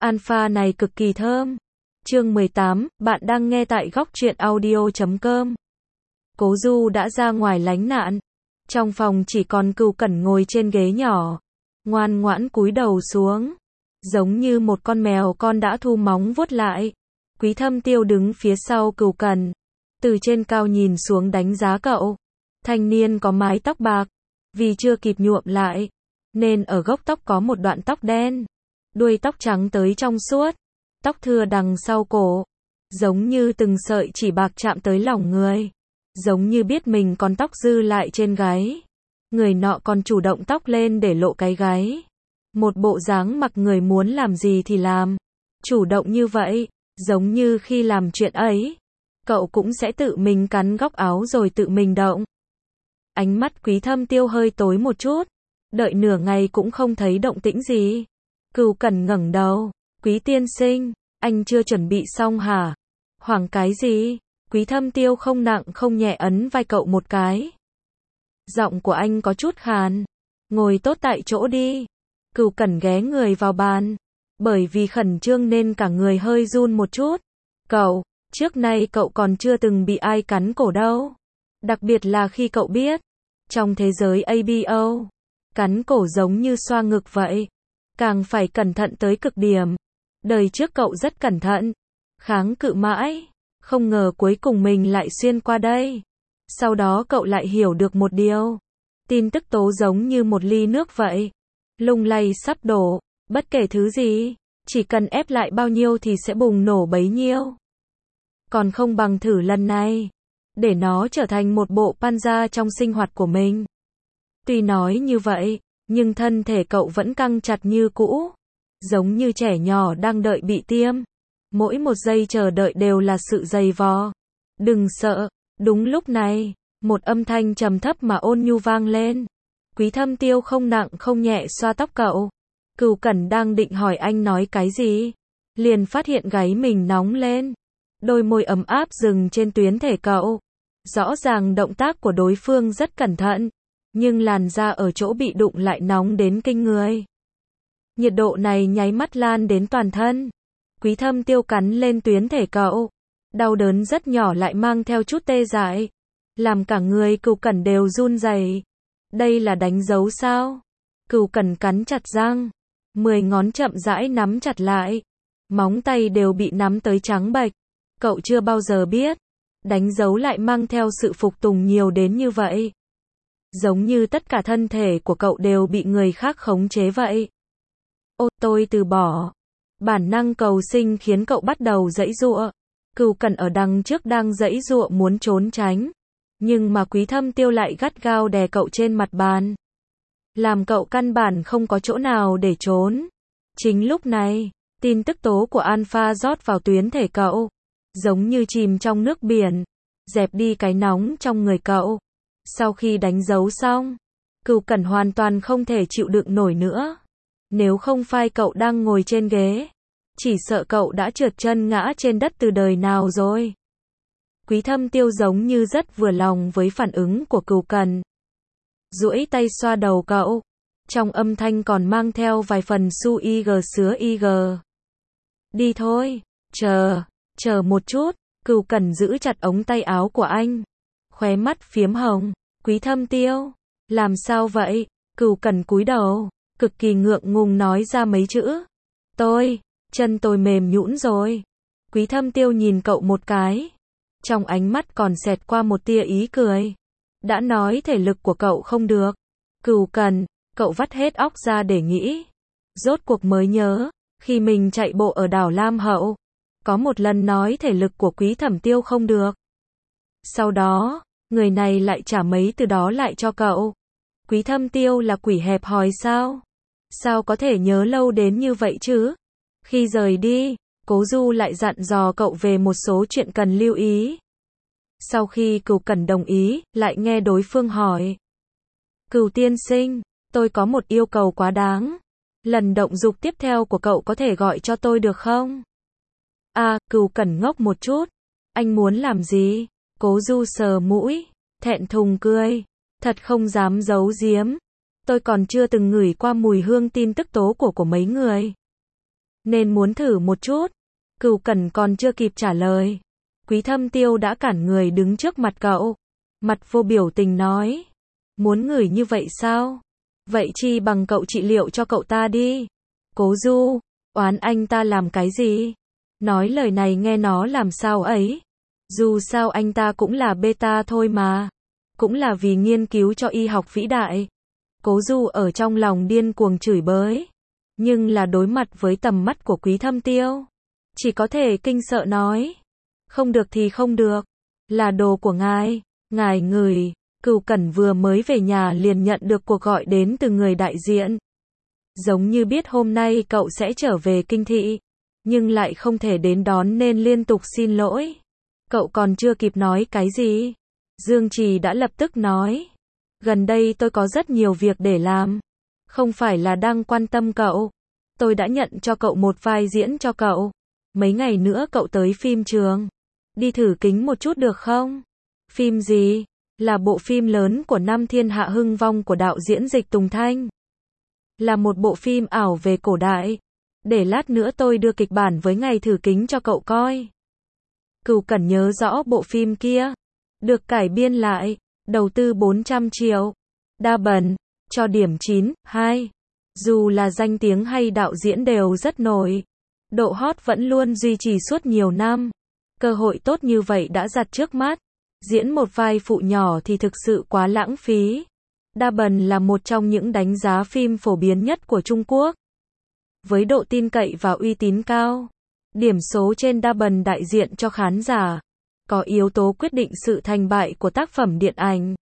Alpha này cực kỳ thơm. Chương 18, bạn đang nghe tại góc truyện audio.com. Cố Du đã ra ngoài lánh nạn. Trong phòng chỉ còn Cửu Cẩn ngồi trên ghế nhỏ, ngoan ngoãn cúi đầu xuống, giống như một con mèo con đã thu móng vuốt lại. Quý Thâm Tiêu đứng phía sau Cửu Cẩn, từ trên cao nhìn xuống đánh giá cậu. Thanh niên có mái tóc bạc, vì chưa kịp nhuộm lại, nên ở gốc tóc có một đoạn tóc đen, đuôi tóc trắng tới trong suốt, tóc thưa đằng sau cổ, giống như từng sợi chỉ bạc chạm tới lòng người, giống như biết mình còn tóc dư lại trên gáy. Người nọ còn chủ động tóc lên để lộ cái gáy. Một bộ dáng mặc người muốn làm gì thì làm. Chủ động như vậy, giống như khi làm chuyện ấy, cậu cũng sẽ tự mình cắn góc áo rồi tự mình động. Ánh mắt Quý Thâm Tiêu hơi tối một chút, đợi nửa ngày cũng không thấy động tĩnh gì. Cửu Cẩn ngẩng đầu, Quý tiên sinh, anh chưa chuẩn bị xong hả? Hoảng cái gì? Quý Thâm Tiêu không nặng không nhẹ ấn vai cậu một cái. Giọng của anh có chút khàn. Ngồi tốt tại chỗ đi. Cửu Cẩn ghé người vào bàn. Bởi vì khẩn trương nên cả người hơi run một chút. Cậu, trước nay cậu còn chưa từng bị ai cắn cổ đâu. Đặc biệt là khi cậu biết, trong thế giới ABO, cắn cổ giống như xoa ngực vậy. Càng phải cẩn thận tới cực điểm. Đời trước cậu rất cẩn thận, kháng cự mãi, không ngờ cuối cùng mình lại xuyên qua đây. Sau đó cậu lại hiểu được một điều. Tin tức tố giống như một ly nước vậy, lung lay sắp đổ, bất kể thứ gì, chỉ cần ép lại bao nhiêu thì sẽ bùng nổ bấy nhiêu. Còn không bằng thử lần này, để nó trở thành một bộ panza trong sinh hoạt của mình. Tuy nói như vậy, nhưng thân thể cậu vẫn căng chặt như cũ, giống như trẻ nhỏ đang đợi bị tiêm. Mỗi một giây chờ đợi đều là sự dày vò. Đừng sợ. Đúng lúc này, một âm thanh trầm thấp mà ôn nhu vang lên. Quý Thâm Tiêu không nặng không nhẹ xoa tóc cậu. Cửu Cẩn đang định hỏi anh nói cái gì, liền phát hiện gáy mình nóng lên. Đôi môi ấm áp dừng trên tuyến thể cậu. Rõ ràng động tác của đối phương rất cẩn thận, nhưng làn da ở chỗ bị đụng lại nóng đến kinh người. Nhiệt độ này nháy mắt lan đến toàn thân. Quý Thâm Tiêu cắn lên tuyến thể cậu. Đau đớn rất nhỏ lại mang theo chút tê dại, làm cả người Cửu Cẩn đều run rẩy. Đây là đánh dấu sao? Cửu Cẩn cắn chặt răng, 10 ngón chậm rãi nắm chặt lại, móng tay đều bị nắm tới trắng bệch. Cậu chưa bao giờ biết, đánh dấu lại mang theo sự phục tùng nhiều đến như vậy. Giống như tất cả thân thể của cậu đều bị người khác khống chế vậy. Ô, tôi từ bỏ. Bản năng cầu sinh khiến cậu bắt đầu giãy giụa. Cửu Cẩn ở đằng trước đang giãy giụa muốn trốn tránh, nhưng mà Quý Thâm Tiêu lại gắt gao đè cậu trên mặt bàn, làm cậu căn bản không có chỗ nào để trốn. Chính lúc này, tin tức tố của Alpha rót vào tuyến thể cậu, giống như chìm trong nước biển, dẹp đi cái nóng trong người cậu. Sau khi đánh dấu xong, Cửu Cẩn hoàn toàn không thể chịu đựng nổi nữa. Nếu không phải cậu đang ngồi trên ghế, chỉ sợ cậu đã trượt chân ngã trên đất từ đời nào rồi. Quý Thâm Tiêu giống như rất vừa lòng với phản ứng của Cửu Cẩn. Duỗi tay xoa đầu cậu, trong âm thanh còn mang theo vài phần su ig sứa ig. Đi thôi, chờ một chút. Cửu Cẩn giữ chặt ống tay áo của anh, khóe mắt phiếm hồng. Quý Thâm Tiêu, làm sao vậy? Cửu Cẩn cúi đầu, cực kỳ ngượng ngùng nói ra mấy chữ. Chân tôi mềm nhũn rồi. Quý Thâm Tiêu nhìn cậu một cái, trong ánh mắt còn xẹt qua một tia ý cười. Đã nói thể lực của cậu không được. Cửu Cẩn, cậu vắt hết óc ra để nghĩ. Rốt cuộc mới nhớ, khi mình chạy bộ ở đảo Lam Hậu, có một lần nói thể lực của Quý Thâm Tiêu không được. Sau đó, người này lại trả mấy từ đó lại cho cậu. Quý Thâm Tiêu là quỷ hẹp hòi sao? Sao có thể nhớ lâu đến như vậy chứ? Khi rời đi, Cố Du lại dặn dò cậu về một số chuyện cần lưu ý. Sau khi Cửu Cẩn đồng ý, lại nghe đối phương hỏi. Cửu tiên sinh, tôi có một yêu cầu quá đáng. Lần động dục tiếp theo của cậu có thể gọi cho tôi được không? Cửu Cẩn ngốc một chút. Anh muốn làm gì? Cố Du sờ mũi, thẹn thùng cười. Thật không dám giấu giếm. Tôi còn chưa từng ngửi qua mùi hương tin tức tố của mấy người. nên muốn thử một chút. Cửu Cẩn còn chưa kịp trả lời. Quý Thâm Tiêu đã cản người đứng trước mặt cậu. Mặt vô biểu tình nói. Muốn ngửi như vậy sao? Vậy chi bằng cậu trị liệu cho cậu ta đi. Cố Du, oán anh ta làm cái gì? Nói lời này nghe nó làm sao ấy? Dù sao anh ta cũng là beta thôi mà. Cũng là vì nghiên cứu cho y học vĩ đại. Cố Du ở trong lòng điên cuồng chửi bới. Nhưng là đối mặt với tầm mắt của Quý Thâm Tiêu. Chỉ có thể kinh sợ nói. Không được thì không được. Là đồ của ngài ngửi. Cửu Cẩn vừa mới về nhà liền nhận được cuộc gọi đến từ người đại diện. Giống như biết hôm nay cậu sẽ trở về kinh thị. Nhưng lại không thể đến đón nên liên tục xin lỗi. Cậu còn chưa kịp nói cái gì. Dương Trì đã lập tức nói. Gần đây tôi có rất nhiều việc để làm. Không phải là đang quan tâm cậu. Tôi đã nhận cho cậu một vai diễn cho cậu. Mấy ngày nữa cậu tới phim trường. Đi thử kính một chút được không? Phim gì? Là bộ phim lớn của năm Thiên Hạ Hưng Vong của đạo diễn Dịch Tùng Thanh. Là một bộ phim ảo về cổ đại. Để lát nữa tôi đưa kịch bản với ngày thử kính cho cậu coi. Cửu Cẩn nhớ rõ bộ phim kia. Được cải biên lại. Đầu tư 400 triệu. Đa Bần. Cho điểm 9/2. Dù là danh tiếng hay đạo diễn đều rất nổi. Độ hot vẫn luôn duy trì suốt nhiều năm. Cơ hội tốt như vậy đã giặt trước mắt. Diễn một vai phụ nhỏ thì thực sự quá lãng phí. Đa Bần là một trong những đánh giá phim phổ biến nhất của Trung Quốc. Với độ tin cậy và uy tín cao. Điểm số trên Đa Bần đại diện cho khán giả. Có yếu tố quyết định sự thành bại của tác phẩm điện ảnh.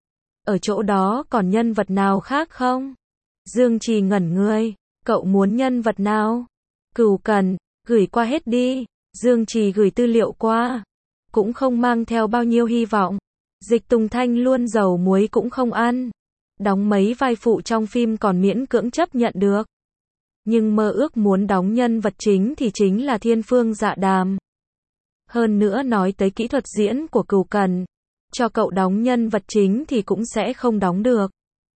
Ở chỗ đó còn nhân vật nào khác không? Dương Trì ngẩn người. Cậu muốn nhân vật nào? Cửu Cẩn, gửi qua hết đi. Dương Trì gửi tư liệu qua. Cũng không mang theo bao nhiêu hy vọng. Dịch Tùng Thanh luôn dầu muối cũng không ăn. Đóng mấy vai phụ trong phim còn miễn cưỡng chấp nhận được. Nhưng mơ ước muốn đóng nhân vật chính thì chính là Thiên Phương Dạ Đàm. Hơn nữa nói tới kỹ thuật diễn của Cửu Cẩn. Cho cậu đóng nhân vật chính thì cũng sẽ không đóng được.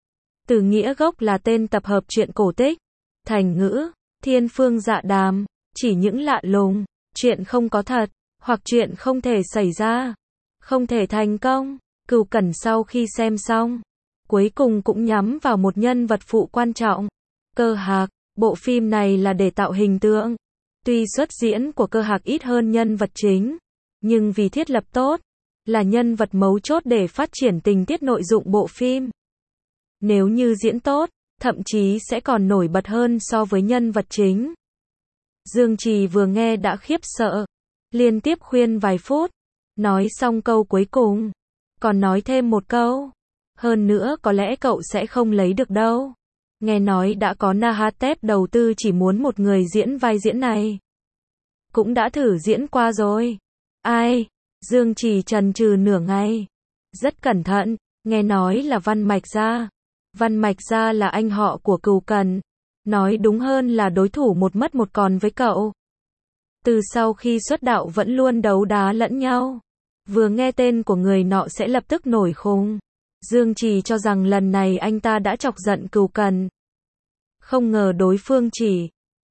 Từ nghĩa gốc là tên tập hợp truyện cổ tích. Thành ngữ, Thiên Phương Dạ Đàm, chỉ những lạ lùng, chuyện không có thật, hoặc chuyện không thể xảy ra, không thể thành công. Cửu Cẩn sau khi xem xong, cuối cùng cũng nhắm vào một nhân vật phụ quan trọng. Cơ Hạc, bộ phim này là để tạo hình tượng. Tuy xuất diễn của Cơ Hạc ít hơn nhân vật chính, nhưng vì thiết lập tốt, là nhân vật mấu chốt để phát triển tình tiết nội dung bộ phim. Nếu như diễn tốt, thậm chí sẽ còn nổi bật hơn so với nhân vật chính. Dương Trì vừa nghe đã khiếp sợ, liên tiếp khuyên vài phút, nói xong câu cuối cùng, còn nói thêm một câu, hơn nữa có lẽ cậu sẽ không lấy được đâu. Nghe nói đã có Nahatep đầu tư chỉ muốn một người diễn vai diễn này. Cũng đã thử diễn qua rồi. Ai? Dương Trì chần chừ nửa ngày. Rất cẩn thận, nghe nói là Văn Mạch Gia. Văn Mạch Gia là anh họ của Cửu Cẩn. Nói đúng hơn là đối thủ một mất một còn với cậu. Từ sau khi xuất đạo vẫn luôn đấu đá lẫn nhau. Vừa nghe tên của người nọ sẽ lập tức nổi khùng. Dương Trì cho rằng lần này anh ta đã chọc giận Cửu Cẩn. Không ngờ đối phương chỉ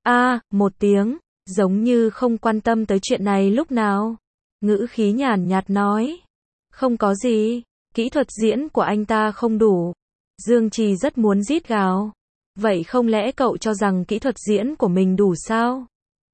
một tiếng, giống như không quan tâm tới chuyện này lúc nào. Ngữ khí nhàn nhạt nói. Không có gì, kỹ thuật diễn của anh ta không đủ. Dương Trì rất muốn rít gào. Vậy không lẽ cậu cho rằng kỹ thuật diễn của mình đủ sao?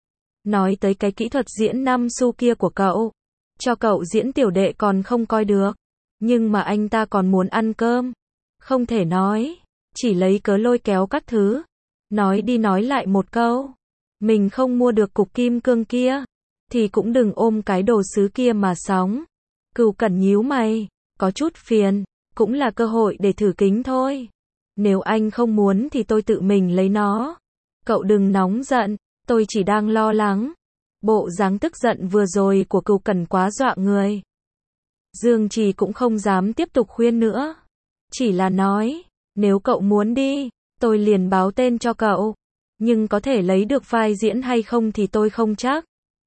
Nói tới cái kỹ thuật diễn năm xu kia của cậu. Cho cậu diễn tiểu đệ còn không coi được. Nhưng mà anh ta còn muốn ăn cơm. Không thể nói. Chỉ lấy cớ lôi kéo các thứ. Nói đi nói lại một câu. Mình không mua được cục kim cương kia. Thì cũng đừng ôm cái đồ sứ kia mà sóng. Cửu Cẩn nhíu mày. Có chút phiền. Cũng là cơ hội để thử kính thôi. Nếu anh không muốn thì tôi tự mình lấy nó. Cậu đừng nóng giận. Tôi chỉ đang lo lắng. Bộ dáng tức giận vừa rồi của Cửu Cẩn quá dọa người. Dương Trì cũng không dám tiếp tục khuyên nữa. Chỉ là nói. Nếu cậu muốn đi, tôi liền báo tên cho cậu. Nhưng có thể lấy được vai diễn hay không thì tôi không chắc.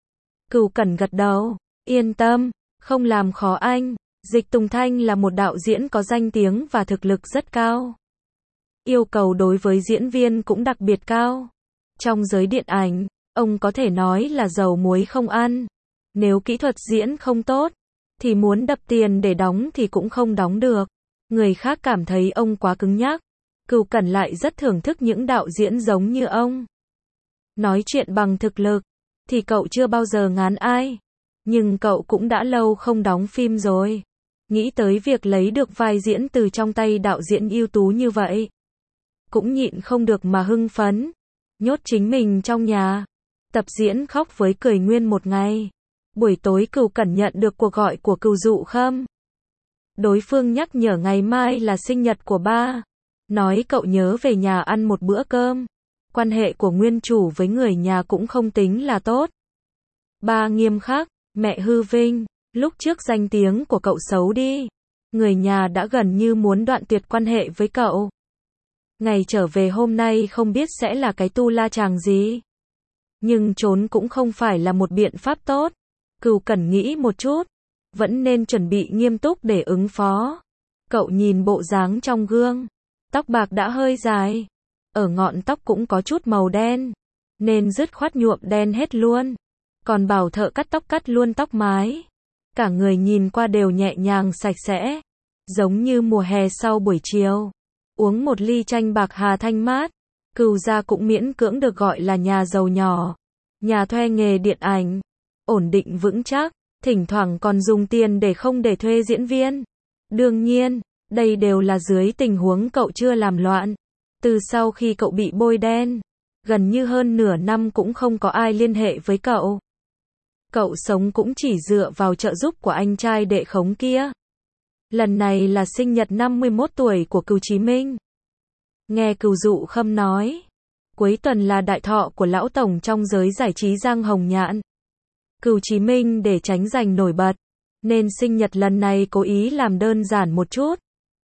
Cửu Cẩn gật đầu. Yên tâm, không làm khó anh. Dịch Tùng Thanh là một đạo diễn có danh tiếng và thực lực rất cao. Yêu cầu đối với diễn viên cũng đặc biệt cao. Trong giới điện ảnh, Ông có thể nói là dầu muối không ăn. Nếu kỹ thuật diễn không tốt, thì muốn đập tiền để đóng thì cũng không đóng được. Người khác cảm thấy ông quá cứng nhắc. Cửu Cẩn lại rất thưởng thức những đạo diễn giống như ông. Nói chuyện bằng thực lực, thì cậu chưa bao giờ ngán ai. Nhưng cậu cũng đã lâu không đóng phim rồi. Nghĩ tới việc lấy được vai diễn từ trong tay đạo diễn ưu tú như vậy, cũng nhịn không được mà hưng phấn. Nhốt chính mình trong nhà, tập diễn khóc với cười nguyên một ngày. Buổi tối Cửu Cẩn nhận được cuộc gọi của Cửu Dụ Khâm. Đối phương nhắc nhở ngày mai là sinh nhật của ba. Nói cậu nhớ về nhà ăn một bữa cơm. Quan hệ của nguyên chủ với người nhà cũng không tính là tốt. Ba nghiêm khắc, mẹ hư vinh, lúc trước danh tiếng của cậu xấu đi. Người nhà đã gần như muốn đoạn tuyệt quan hệ với cậu. Ngày trở về hôm nay không biết sẽ là cái tu la chàng gì. Nhưng trốn cũng không phải là một biện pháp tốt. Cửu Cẩn nghĩ một chút, vẫn nên chuẩn bị nghiêm túc để ứng phó. Cậu nhìn bộ dáng trong gương, tóc bạc đã hơi dài, ở ngọn tóc cũng có chút màu đen, nên dứt khoát nhuộm đen hết luôn. Còn bảo thợ cắt tóc cắt luôn tóc mái. Cả người nhìn qua đều nhẹ nhàng sạch sẽ, giống như mùa hè sau buổi chiều. Uống một ly chanh bạc hà thanh mát. Cửu gia cũng miễn cưỡng được gọi là nhà giàu nhỏ. Nhà thuê nghề điện ảnh, ổn định vững chắc, thỉnh thoảng còn dùng tiền để thuê diễn viên. Đương nhiên, đây đều là dưới tình huống cậu chưa làm loạn. Từ sau khi cậu bị bôi đen, gần như hơn nửa năm cũng không có ai liên hệ với cậu. Cậu sống cũng chỉ dựa vào trợ giúp của anh trai đệ khống kia. Lần này là sinh nhật 51 tuổi của Cửu Chí Minh. Nghe Cửu Dụ Khâm nói, cuối tuần là đại thọ của lão tổng trong giới giải trí Giang Hồng Nhạn. Cửu Chí Minh để tránh giành nổi bật, nên sinh nhật lần này cố ý làm đơn giản một chút.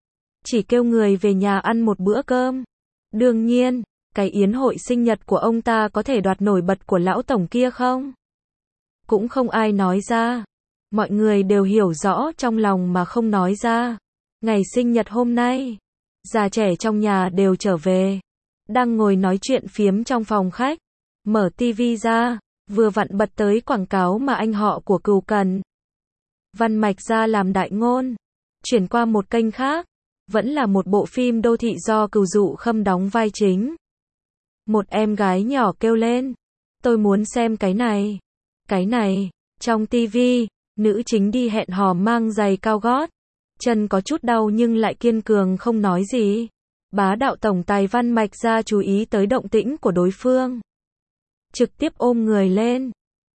Chỉ kêu người về nhà ăn một bữa cơm. Đương nhiên, cái yến hội sinh nhật của ông ta có thể đoạt nổi bật của lão tổng kia không? Cũng không ai nói ra. Mọi người đều hiểu rõ trong lòng mà không nói ra. Ngày sinh nhật hôm nay, già trẻ trong nhà đều trở về. Đang ngồi nói chuyện phiếm trong phòng khách. Mở tivi ra, vừa vặn bật tới quảng cáo mà anh họ của Cửu Cẩn, Văn Mạch Gia làm đại ngôn. Chuyển qua một kênh khác, vẫn là một bộ phim đô thị do Cửu Dụ Khâm đóng vai chính. Một em gái nhỏ kêu lên, tôi muốn xem cái này. Cái này, trong tivi, nữ chính đi hẹn hò mang giày cao gót. Chân có chút đau nhưng lại kiên cường không nói gì. Bá đạo tổng tài Văn Mạch Gia chú ý tới động tĩnh của đối phương. Trực tiếp ôm người lên.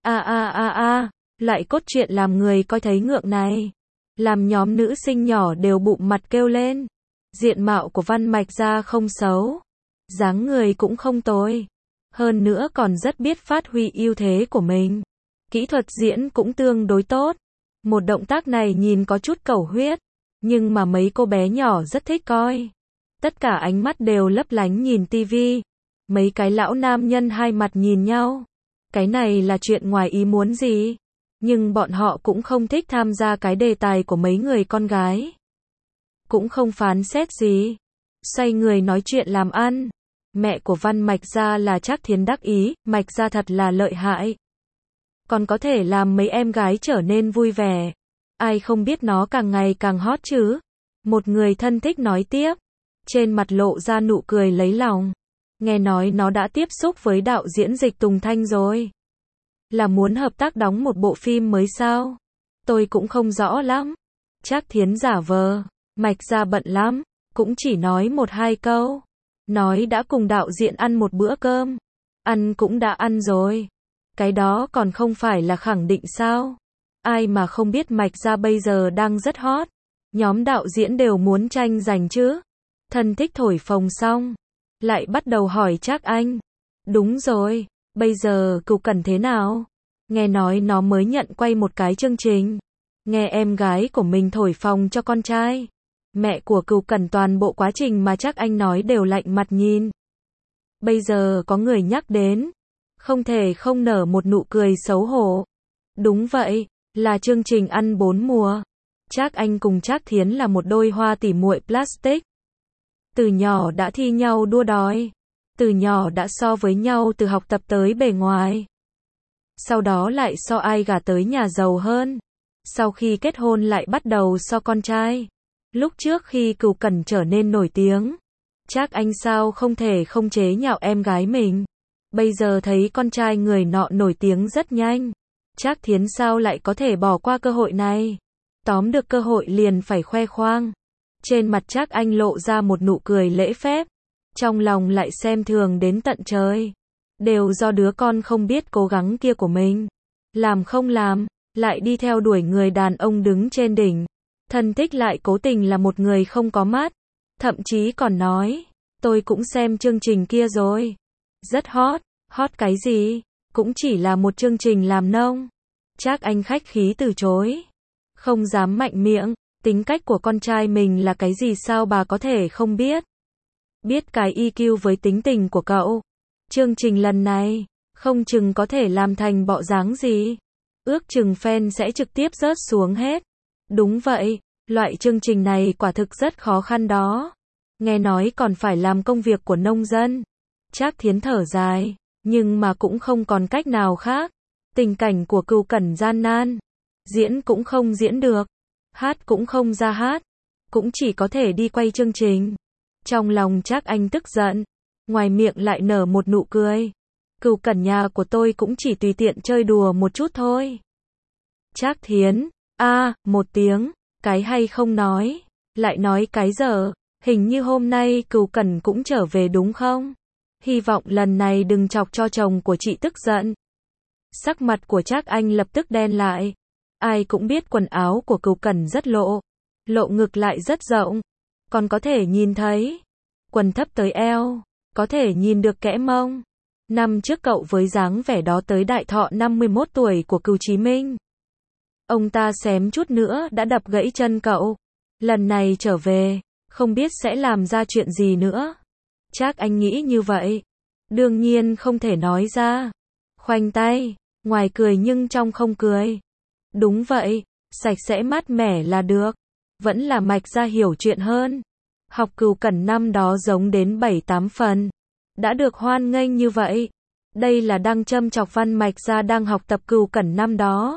Lại cốt truyện làm người coi thấy ngượng này. Làm nhóm nữ sinh nhỏ đều bụng mặt kêu lên. Diện mạo của Văn Mạch Gia không xấu. Dáng người cũng không tồi. Hơn nữa còn rất biết phát huy ưu thế của mình. Kỹ thuật diễn cũng tương đối tốt. Một động tác này nhìn có chút cầu huyết. Nhưng mà mấy cô bé nhỏ rất thích coi. Tất cả ánh mắt đều lấp lánh nhìn tivi. Mấy cái lão nam nhân hai mặt nhìn nhau. Cái này là chuyện ngoài ý muốn gì? Nhưng bọn họ cũng không thích tham gia cái đề tài của mấy người con gái. Cũng không phán xét gì. Xoay người nói chuyện làm ăn. Mẹ của Văn Mạch Gia là Trác Thiến đắc ý, Mạch Gia thật là lợi hại. Còn có thể làm mấy em gái trở nên vui vẻ. Ai không biết nó càng ngày càng hot chứ? Một người thân thích nói tiếp. Trên mặt lộ ra nụ cười lấy lòng. Nghe nói nó đã tiếp xúc với đạo diễn Dịch Tùng Thanh rồi. Là muốn hợp tác đóng một bộ phim mới sao? Tôi cũng không rõ lắm. Trác Thiến giả vờ. Mạch Gia bận lắm. Cũng chỉ nói một hai câu. Nói đã cùng đạo diễn ăn một bữa cơm. Ăn cũng đã ăn rồi. Cái đó còn không phải là khẳng định sao? Ai mà không biết Mạch Gia bây giờ đang rất hot. Nhóm đạo diễn đều muốn tranh giành chứ. Thân thích thổi phồng xong. Lại bắt đầu hỏi Trác Anh. Đúng rồi, bây giờ Cửu Cẩn thế nào? Nghe nói nó mới nhận quay một cái chương trình. Nghe em gái của mình thổi phồng cho con trai. Mẹ của Cửu Cẩn toàn bộ quá trình mà Trác Anh nói đều lạnh mặt nhìn. Bây giờ có người nhắc đến. Không thể không nở một nụ cười xấu hổ. Đúng vậy, là chương trình ăn 4 mùa. Trác Anh cùng Trác Thiến là một đôi hoa tỉ muội plastic. Từ nhỏ đã thi nhau đua đòi. Từ nhỏ đã so với nhau từ học tập tới bề ngoài. Sau đó lại so ai gả tới nhà giàu hơn. Sau khi kết hôn lại bắt đầu so con trai. Lúc trước khi Cửu Cẩn trở nên nổi tiếng, Trác Anh sao không thể không chế nhạo em gái mình. Bây giờ thấy con trai người nọ nổi tiếng rất nhanh, Trác Thiến sao lại có thể bỏ qua cơ hội này. Tóm được cơ hội liền phải khoe khoang. Trên mặt Trác Anh lộ ra một nụ cười lễ phép, trong lòng lại xem thường đến tận trời. Đều do đứa con không biết cố gắng kia của mình. Làm không làm, lại đi theo đuổi người đàn ông đứng trên đỉnh. Thân thích lại cố tình là một người không có mắt. Thậm chí còn nói, tôi cũng xem chương trình kia rồi. Rất hot, hot cái gì, cũng chỉ là một chương trình làm nông. Trác Anh khách khí từ chối. Không dám mạnh miệng, tính cách của con trai mình là cái gì sao bà có thể không biết. Biết cái EQ với tính tình của cậu. Chương trình lần này, không chừng có thể làm thành bộ dáng gì. Ước chừng fan sẽ trực tiếp rớt xuống hết. Đúng vậy, loại chương trình này quả thực rất khó khăn đó. Nghe nói còn phải làm công việc của nông dân. Trác Thiến thở dài, nhưng mà cũng không còn cách nào khác. Tình cảnh của Cửu Cẩn gian nan. Diễn cũng không diễn được. Hát cũng không ra hát. Cũng chỉ có thể đi quay chương trình. Trong lòng Trác Anh tức giận. Ngoài miệng lại nở một nụ cười. Cửu Cẩn nhà của tôi cũng chỉ tùy tiện chơi đùa một chút thôi. Trác Thiến, một tiếng, cái hay không nói. Lại nói cái dở, hình như hôm nay Cửu Cẩn cũng trở về đúng không? Hy vọng lần này đừng chọc cho chồng của chị tức giận. Sắc mặt của Trác Anh lập tức đen lại. Ai cũng biết quần áo của Cửu Cẩn rất lộ. Lộ ngực lại rất rộng. Còn có thể nhìn thấy. Quần thấp tới eo. Có thể nhìn được kẽ mông. Năm trước cậu với dáng vẻ đó tới đại thọ 51 tuổi của Cửu Chí Minh. Ông ta xém chút nữa đã đập gãy chân cậu. Lần này trở về, không biết sẽ làm ra chuyện gì nữa. Trác Anh nghĩ như vậy. Đương nhiên không thể nói ra. Khoanh tay, ngoài cười nhưng trong không cười. Đúng vậy, sạch sẽ mát mẻ là được. Vẫn là Mạch Gia hiểu chuyện hơn. Học Cửu Cẩn năm đó giống đến 7-8 phần. Đã được hoan nghênh như vậy. Đây là đang châm chọc Văn Mạch Gia đang học tập Cửu Cẩn năm đó.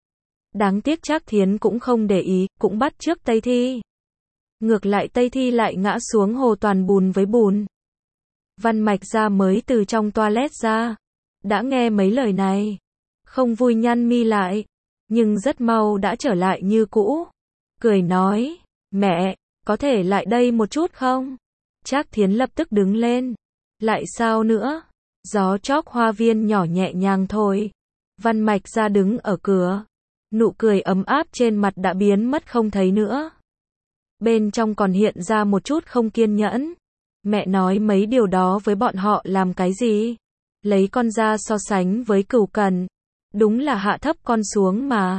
Đáng tiếc Trác Thiến cũng không để ý, cũng bắt chước Tây Thi. Ngược lại Tây Thi lại ngã xuống hồ toàn bùn với bùn. Văn Mạch Gia mới từ trong toilet ra. Đã nghe mấy lời này. Không vui nhăn mi lại. Nhưng rất mau đã trở lại như cũ. Cười nói, mẹ, có thể lại đây một chút không? Trác Thiến lập tức đứng lên. Lại sao nữa? Gió chóc hoa viên nhỏ nhẹ nhàng thôi. Văn Mạch Gia đứng ở cửa. Nụ cười ấm áp trên mặt đã biến mất không thấy nữa. Bên trong còn hiện ra một chút không kiên nhẫn. Mẹ nói mấy điều đó với bọn họ làm cái gì? Lấy con ra so sánh với Cửu Cẩn. Đúng là hạ thấp con xuống mà.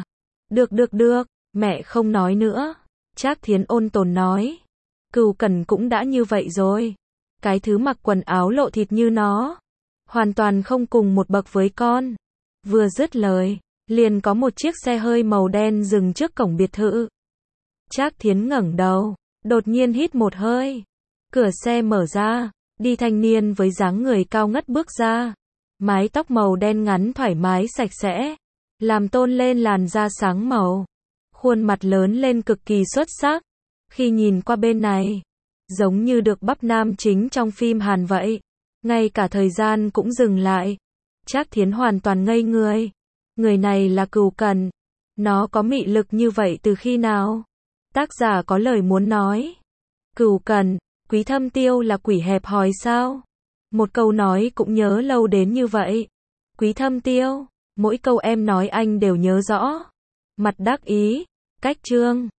Được, mẹ không nói nữa. Trác Thiến ôn tồn nói. Cửu Cẩn cũng đã như vậy rồi. Cái thứ mặc quần áo lộ thịt như nó. Hoàn toàn không cùng một bậc với con. Vừa dứt lời, liền có một chiếc xe hơi màu đen dừng trước cổng biệt thự. Trác Thiến ngẩng đầu, đột nhiên hít một hơi. Cửa xe mở ra, đi thanh niên với dáng người cao ngất bước ra. Mái tóc màu đen ngắn thoải mái sạch sẽ, làm tôn lên làn da sáng màu. Khuôn mặt lớn lên cực kỳ xuất sắc. Khi nhìn qua bên này, giống như được bắp nam chính trong phim Hàn vậy. Ngay cả thời gian cũng dừng lại. Trác Thiến hoàn toàn ngây người. Người này là Cửu Cẩn. Nó có mị lực như vậy từ khi nào? Tác giả có lời muốn nói. Cửu Cẩn, Quý Thâm Tiêu là quỷ hẹp hòi sao? Một câu nói cũng nhớ lâu đến như vậy. Quý Thâm Tiêu, mỗi câu em nói anh đều nhớ rõ. Mặt đắc ý, cách trương.